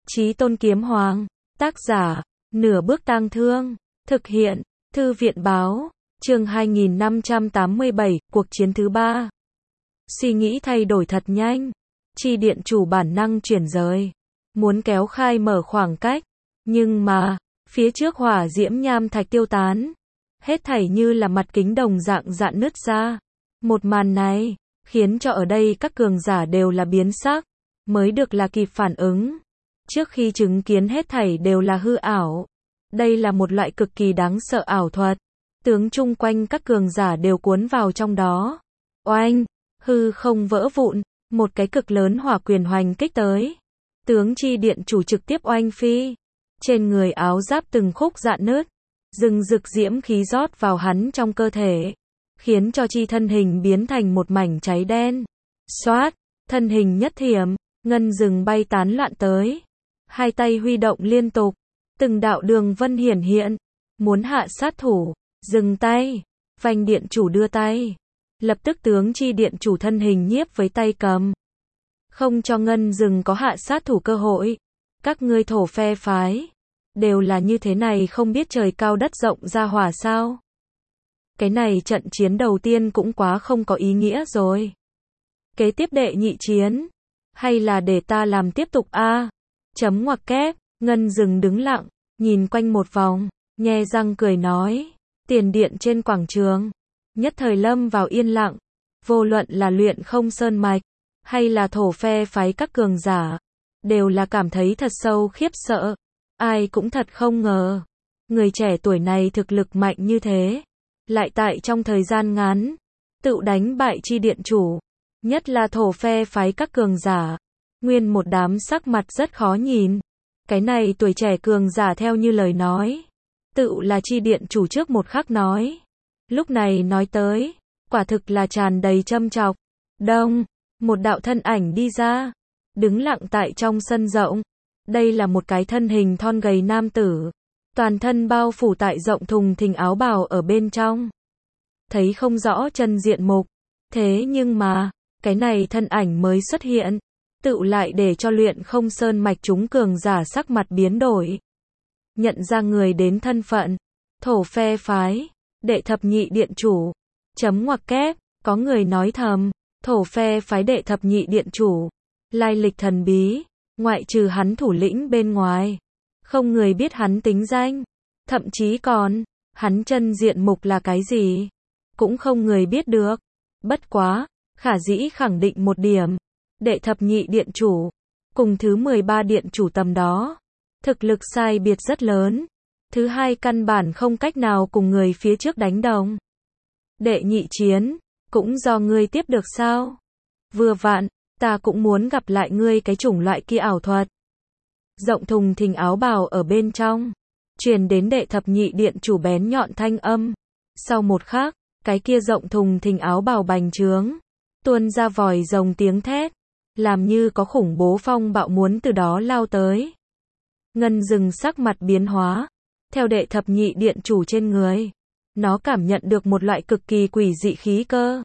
Chí Tôn Kiếm Hoàng, tác giả, Nửa Bước Tang Thương, thực hiện, Thư viện báo, chương 2587, cuộc chiến thứ 3. Suy nghĩ thay đổi thật nhanh, chi điện chủ bản năng chuyển rời, muốn kéo khai mở khoảng cách, nhưng mà, phía trước hỏa diễm nham thạch tiêu tán, hết thảy như là mặt kính đồng dạng rạn nứt ra. Một màn này, khiến cho ở đây các cường giả đều là biến sắc, mới được là kịp phản ứng. Trước khi chứng kiến hết thảy đều là hư ảo. Đây là một loại cực kỳ đáng sợ ảo thuật. Tướng chung quanh các cường giả đều cuốn vào trong đó. Oanh, hư không vỡ vụn, một cái cực lớn hỏa quyền hoành kích tới. Tướng chi điện chủ trực tiếp oanh phi. Trên người áo giáp từng khúc rạn nứt, rừng rực diễm khí rót vào hắn trong cơ thể, khiến cho chi thân hình biến thành một mảnh cháy đen. Xoát, thân hình nhất thiểm, ngân rừng bay tán loạn tới. Hai tay huy động liên tục, từng đạo đường vân hiển hiện, muốn hạ sát thủ, dừng tay, Vành điện chủ đưa tay. Lập tức tướng chi điện chủ thân hình nhiếp với tay cầm. Không cho ngân rừng có hạ sát thủ cơ hội. Các ngươi thổ phe phái, đều là như thế này không biết trời cao đất rộng ra hỏa sao. Cái này trận chiến đầu tiên cũng quá không có ý nghĩa rồi. Kế tiếp đệ nhị chiến, hay là để ta làm tiếp tục a? Chấm ngoặc kép, ngân rừng đứng lặng, nhìn quanh một vòng, nhe răng cười nói, tiền điện trên quảng trường, nhất thời lâm vào yên lặng, vô luận là luyện không sơn mạch, hay là thổ phe phái các cường giả, đều là cảm thấy thật sâu khiếp sợ, ai cũng thật không ngờ, người trẻ tuổi này thực lực mạnh như thế, lại tại trong thời gian ngắn, tự đánh bại chi điện chủ, nhất là thổ phe phái các cường giả. Nguyên một đám sắc mặt rất khó nhìn. Cái này tuổi trẻ cường giả theo như lời nói. Tự là chi điện chủ trước một khắc nói. Lúc này nói tới, quả thực là tràn đầy châm chọc. Đông, một đạo thân ảnh đi ra. Đứng lặng tại trong sân rộng. Đây là một cái thân hình thon gầy nam tử. Toàn thân bao phủ tại rộng thùng thình áo bào ở bên trong. Thấy không rõ chân diện mục. Thế nhưng mà, cái này thân ảnh mới xuất hiện. Tự lại để cho luyện không sơn mạch chúng cường giả sắc mặt biến đổi. Nhận ra người đến thân phận, thổ phe phái, đệ thập nhị điện chủ. Chấm ngoặc kép, có người nói thầm, thổ phe phái đệ thập nhị điện chủ. Lai lịch thần bí, ngoại trừ hắn thủ lĩnh bên ngoài. Không người biết hắn tính danh, thậm chí còn, hắn chân diện mục là cái gì. Cũng không người biết được. Bất quá, khả dĩ khẳng định một điểm. Đệ thập nhị điện chủ, cùng thứ 13 điện chủ tầm đó, thực lực sai biệt rất lớn. Thứ hai căn bản không cách nào cùng người phía trước đánh đồng. Đệ nhị chiến, cũng do ngươi tiếp được sao? Vừa vặn, ta cũng muốn gặp lại ngươi cái chủng loại kia ảo thuật. Rộng thùng thình áo bào ở bên trong, truyền đến đệ thập nhị điện chủ bén nhọn thanh âm. Sau một khắc, cái kia rộng thùng thình áo bào bành trướng, tuôn ra vòi rồng tiếng thét. Làm như có khủng bố phong bạo muốn từ đó lao tới. Ngân rừng sắc mặt biến hóa. Theo đệ thập nhị điện chủ trên người. Nó cảm nhận được một loại cực kỳ quỷ dị khí cơ.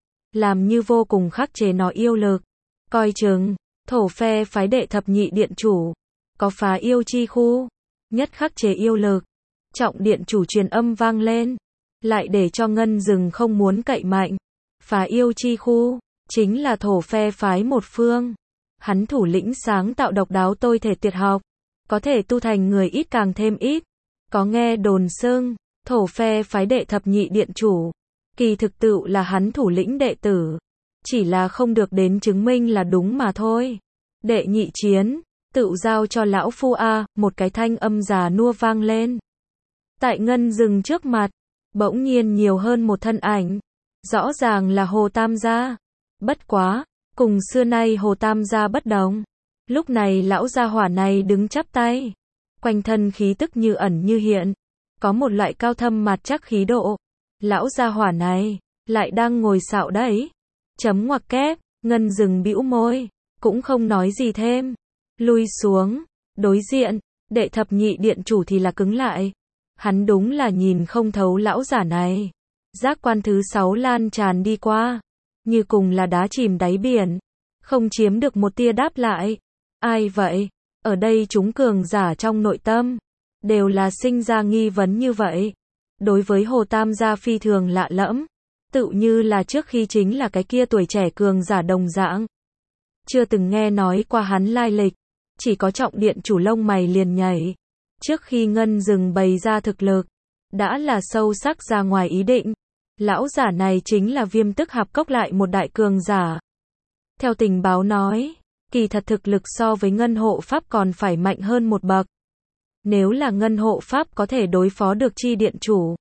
Làm như vô cùng khắc chế nó yêu lực. Coi chừng, thổ phe phái đệ thập nhị điện chủ. Có phá yêu chi khu. Nhất khắc chế yêu lực. Trọng điện chủ truyền âm vang lên. Lại để cho ngân rừng không muốn cậy mạnh. Phá yêu chi khu. Chính là thổ phe phái một phương. Hắn thủ lĩnh sáng tạo độc đáo tôi thể tuyệt học. Có thể tu thành người ít càng thêm ít. Có nghe đồn xưng, thổ phe phái đệ thập nhị điện chủ. Kỳ thực tự là hắn thủ lĩnh đệ tử. Chỉ là không được đến chứng minh là đúng mà thôi. Đệ nhị chiến, tự giao cho lão phu a, một cái thanh âm già nua vang lên. Tại ngân rừng trước mặt, bỗng nhiên nhiều hơn một thân ảnh. Rõ ràng là Hồ Tam gia. Bất quá, cùng xưa nay Hồ Tam gia bất đồng. Lúc này lão gia hỏa này đứng chắp tay. Quanh thân khí tức như ẩn như hiện. Có một loại cao thâm mặt chắc khí độ. Lão gia hỏa này, lại đang ngồi xạo đấy. Chấm ngoặc kép, ngân rừng bĩu môi. Cũng không nói gì thêm. Lui xuống, đối diện, đệ thập nhị điện chủ thì là cứng lại. Hắn đúng là nhìn không thấu lão giả này. Giác quan thứ 6 lan tràn đi qua. Như cùng là đá chìm đáy biển, không chiếm được một tia đáp lại. Ai vậy? Ở đây chúng cường giả trong nội tâm, đều là sinh ra nghi vấn như vậy. Đối với Hồ Tam gia phi thường lạ lẫm, tự như là trước khi chính là cái kia tuổi trẻ cường giả đồng dạng. Chưa từng nghe nói qua hắn lai lịch, chỉ có Trọng điện chủ lông mày liền nhảy. Trước khi Ngân Dừng bày ra thực lực, đã là sâu sắc ra ngoài ý định. Lão giả này chính là Viêm Tức Hạp Cốc lại một đại cường giả. Theo tình báo nói, kỳ thật thực lực so với Ngân Hộ Pháp còn phải mạnh hơn một bậc. Nếu là Ngân Hộ Pháp có thể đối phó được Chi điện chủ,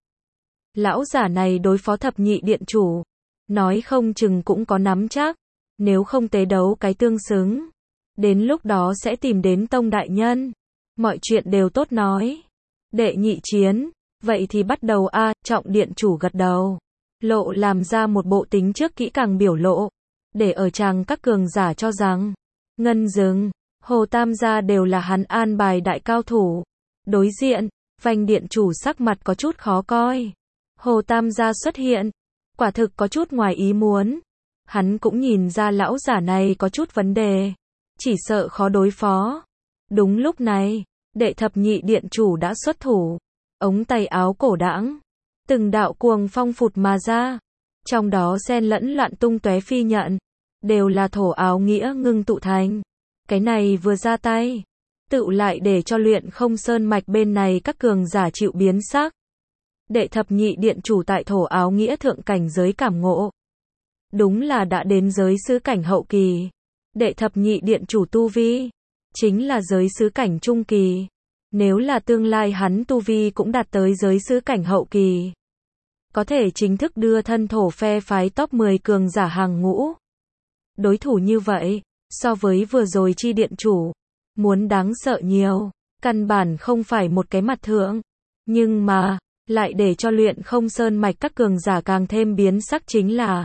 lão giả này đối phó Thập Nhị điện chủ, nói không chừng cũng có nắm chắc. Nếu không tế đấu cái tương xứng, đến lúc đó sẽ tìm đến Tông đại nhân. Mọi chuyện đều tốt nói. Đệ nhị chiến, vậy thì bắt đầu a. Trọng điện chủ gật đầu, lộ làm ra một bộ tính trước kỹ càng biểu lộ, để ở chàng các cường giả cho rằng Ngân Dừng, Hồ Tam gia đều là hắn an bài đại cao thủ. Đối diện, Vành điện chủ sắc mặt có chút khó coi. Hồ Tam gia xuất hiện, quả thực có chút ngoài ý muốn. Hắn cũng nhìn ra lão giả này có chút vấn đề, chỉ sợ khó đối phó. Đúng lúc này, Đệ Thập Nhị điện chủ đã xuất thủ, ống tay áo cổ đãng, từng đạo cuồng phong phụt mà ra, trong đó xen lẫn loạn tung tóe phi nhận, đều là thổ áo nghĩa ngưng tụ thành. Cái này vừa ra tay, tựu lại để cho Luyện Không Sơn mạch bên này các cường giả chịu biến sắc. Đệ Thập Nhị điện chủ tại thổ áo nghĩa thượng cảnh giới cảm ngộ, đúng là đã đến giới sứ cảnh hậu kỳ. Đệ Thập Nhị điện chủ tu vi, chính là giới sứ cảnh trung kỳ. Nếu là tương lai hắn tu vi cũng đạt tới giới sứ cảnh hậu kỳ, có thể chính thức đưa thân thổ phe phái top 10 cường giả hàng ngũ. Đối thủ như vậy, so với vừa rồi Chi điện chủ, muốn đáng sợ nhiều, căn bản không phải một cái mặt thượng. Nhưng mà, lại để cho Luyện Không Sơn mạch các cường giả càng thêm biến sắc chính là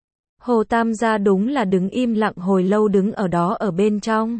Hồ Tam gia đúng là đứng im lặng hồi lâu đứng ở đó ở bên trong.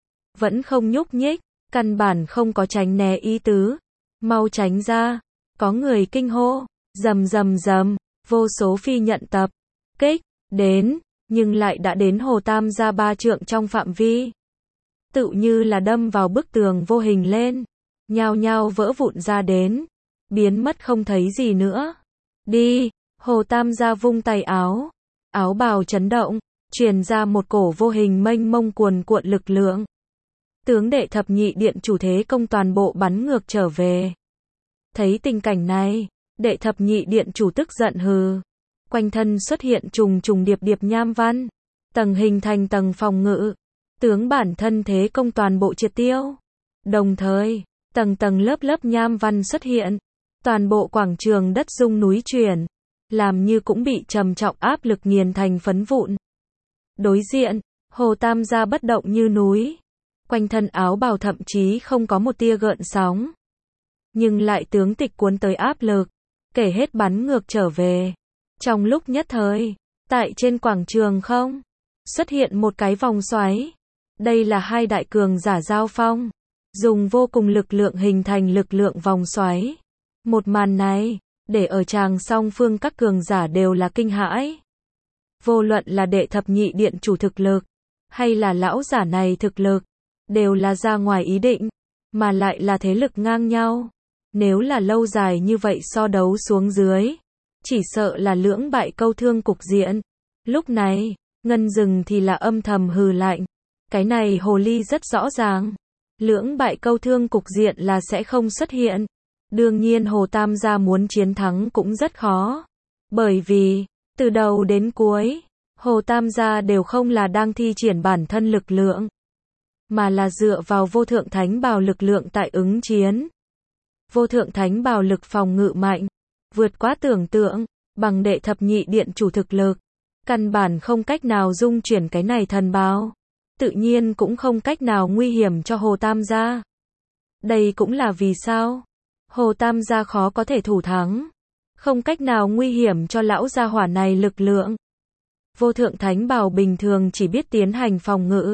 Vẫn không nhúc nhích, căn bản không có tránh né ý tứ. Mau tránh ra, có người kinh hô, rầm rầm rầm, vô số phi nhận tập kích đến, nhưng lại đã đến Hồ Tam gia 3 trượng trong phạm vi. Tự như là đâm vào bức tường vô hình lên, nhao nhao vỡ vụn ra đến, biến mất không thấy gì nữa. Đi, Hồ Tam gia vung tay áo, áo bào chấn động, truyền ra một cổ vô hình mênh mông cuồn cuộn lực lượng. Tướng Đệ Thập Nhị điện chủ thế công toàn bộ bắn ngược trở về. Thấy tình cảnh này, Đệ Thập Nhị điện chủ tức giận hừ. Quanh thân xuất hiện trùng trùng điệp điệp nham văn, tầng hình thành tầng phòng ngự, tướng bản thân thế công toàn bộ triệt tiêu. Đồng thời, tầng tầng lớp lớp nham văn xuất hiện, toàn bộ quảng trường đất rung núi chuyển, làm như cũng bị trầm trọng áp lực nghiền thành phấn vụn. Đối diện, Hồ Tam gia bất động như núi, quanh thân áo bào thậm chí không có một tia gợn sóng, nhưng lại tướng tịch cuốn tới áp lực, kể hết bắn ngược trở về. Trong lúc nhất thời, tại trên quảng trường không xuất hiện một cái vòng xoáy. Đây là hai đại cường giả giao phong, dùng vô cùng lực lượng hình thành lực lượng vòng xoáy. Một màn này, để ở tràng song phương các cường giả đều là kinh hãi. Vô luận là Đệ Thập Nhị điện chủ thực lực, hay là lão giả này thực lực, đều là ra ngoài ý định, mà lại là thế lực ngang nhau. Nếu là lâu dài như vậy so đấu xuống dưới, chỉ sợ là lưỡng bại câu thương cục diện. Lúc này, Ngân Dừng thì là âm thầm hừ lạnh. Cái này hồ ly rất rõ ràng. Lưỡng bại câu thương cục diện là sẽ không xuất hiện. Đương nhiên Hồ Tam gia muốn chiến thắng cũng rất khó. Bởi vì, từ đầu đến cuối, Hồ Tam gia đều không là đang thi triển bản thân lực lượng, mà là dựa vào vô thượng thánh bào lực lượng tại ứng chiến. Vô thượng thánh bào lực phòng ngự mạnh, vượt quá tưởng tượng, bằng Đệ Thập Nhị điện chủ thực lực, căn bản không cách nào dung chuyển cái này thần bào, tự nhiên cũng không cách nào nguy hiểm cho Hồ Tam gia. Đây cũng là vì sao Hồ Tam gia khó có thể thủ thắng, không cách nào nguy hiểm cho lão gia hỏa này lực lượng. Vô thượng thánh bào bình thường chỉ biết tiến hành phòng ngự.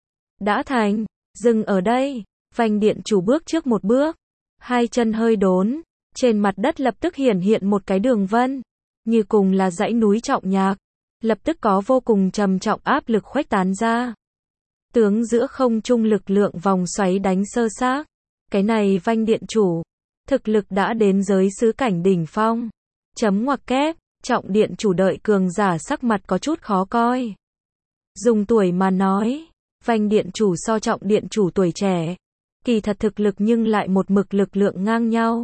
Đã thành, dừng ở đây, Vành điện chủ bước trước một bước, hai chân hơi đốn, trên mặt đất lập tức hiển hiện một cái đường vân, như cùng là dãy núi trọng nhạc, lập tức có vô cùng trầm trọng áp lực khuếch tán ra. tướng giữa không trung lực lượng vòng xoáy đánh sơ xác. Cái này Vanh điện chủ, thực lực đã đến giới sứ cảnh đỉnh phong. Chấm ngoặc kép, Trọng điện chủ đợi cường giả sắc mặt có chút khó coi. Dùng tuổi mà nói, Vanh điện chủ so Trọng điện chủ tuổi trẻ, kỳ thật thực lực nhưng lại một mực lực lượng ngang nhau.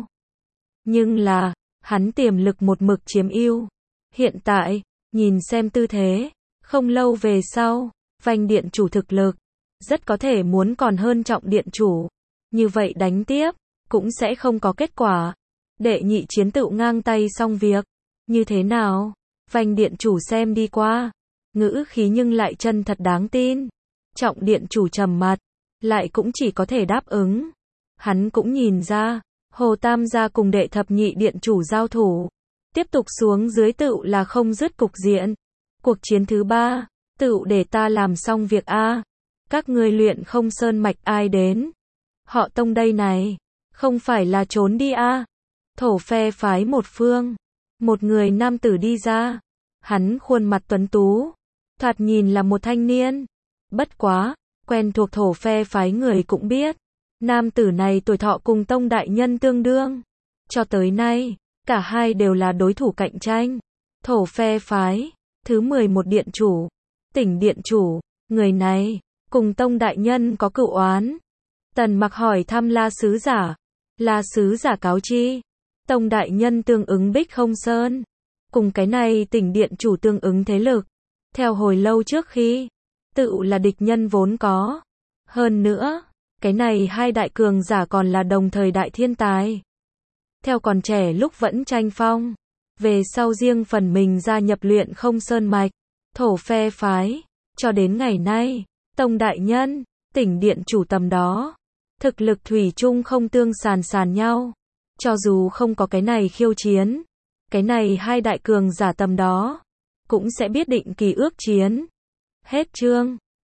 Nhưng là, hắn tiềm lực một mực chiếm ưu. Hiện tại, nhìn xem tư thế, không lâu về sau, Vanh điện chủ thực lực, rất có thể muốn còn hơn Trọng điện chủ. Như vậy đánh tiếp, cũng sẽ không có kết quả. Đệ nhị chiến tựu ngang tay xong việc. Như thế nào? Vanh điện chủ xem đi qua. Ngữ khí nhưng lại chân thật đáng tin. Trọng điện chủ trầm mặt, lại cũng chỉ có thể đáp ứng. Hắn cũng nhìn ra, Hồ Tam gia cùng đệ thập nhị điện chủ giao thủ. Tiếp tục xuống dưới tựu là không dứt cục diện. Cuộc chiến thứ 3, tựu để ta làm xong việc A. Các ngươi luyện không sơn mạch ai đến? Họ Tông đây này, không phải là trốn đi A. Thổ phe phái một phương. Một người nam tử đi ra. Hắn khuôn mặt tuấn tú, thoạt nhìn là một thanh niên. Bất quá, quen thuộc thổ phe phái người cũng biết. Nam tử này tuổi thọ cùng Tông đại nhân tương đương. Cho tới nay, cả hai đều là đối thủ cạnh tranh. Thổ phe phái, thứ 11 điện chủ, Tỉnh điện chủ, người này, cùng Tông đại nhân có cựu oán. Tần Mặc hỏi thăm La sứ giả. La sứ giả cáo chi, Tông đại nhân tương ứng Bích Không Sơn, cùng cái này Tỉnh điện chủ tương ứng thế lực. Theo hồi lâu trước khi, tự là địch nhân vốn có. Hơn nữa, cái này hai đại cường giả còn là đồng thời đại thiên tài. Theo còn trẻ lúc vẫn tranh phong, về sau riêng phần mình gia nhập luyện không sơn mạch, thổ phe phái, cho đến ngày nay, Tông đại nhân, Tỉnh điện chủ tầm đó, thực lực thủy chung không tương sàn nhau. Cho dù không có cái này khiêu chiến, cái này hai đại cường giả tầm đó, cũng sẽ biết định kỳ ước chiến. Hết chương.